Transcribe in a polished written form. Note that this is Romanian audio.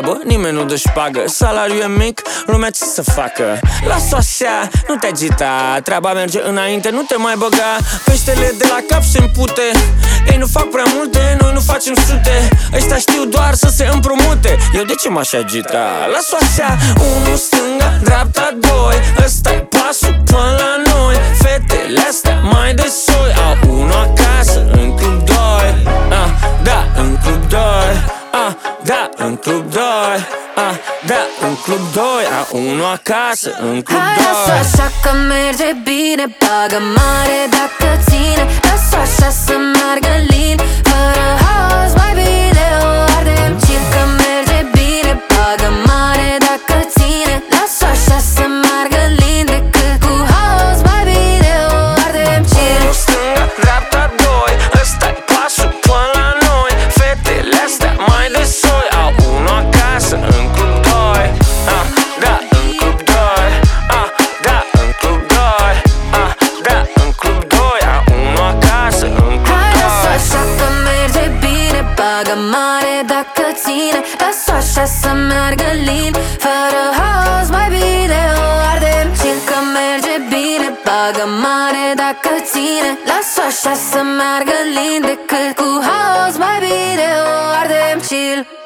treabă, nimeni nu dă șpagă. Salariul e mic, lumea ce să facă? Lasă-o așa, nu te agita, treaba merge înainte, nu te mai băga. Peștele de la cap se împute, ei nu fac prea multe, noi nu facem sute. Ăștia știu doar să se împrumute, eu de ce m-aș agita? Lasă-o așa, unul stânga, dreapta doi, ăsta-i pasul până la noi. Fetele astea mai de soi au unul acasă în club 2. Da, în club 2. Da, în club 2. Da, în club 2. Unul acasă în club 2. Hai, lasă așa că merge bine, bagă mare dacă ține. Lasă așa să meargă lin, fără haos, mai bine o ardem chill. Că merge bine, bagă mare dacă ține. Lasă așa să meargă lin, decât cu haos, mai bine o ardem chill. Unul stânga, dreapta doi, ăsta-i pasul până la noi. Fetele astea mai de soi au unul acasă în club 2. Da, în club 2. Da, în club 2. Da, în club 2. Unul acasă în club 2. Hai, lasă așa că merge bine, bagă mare dacă ține. Lasă așa să meargă lin, fără haos, mai bine o ardem chill. Că merge bine, bagă mare dacă ține. Lasă așa să meargă lin, decât cu haos, mai bine o ardem chill.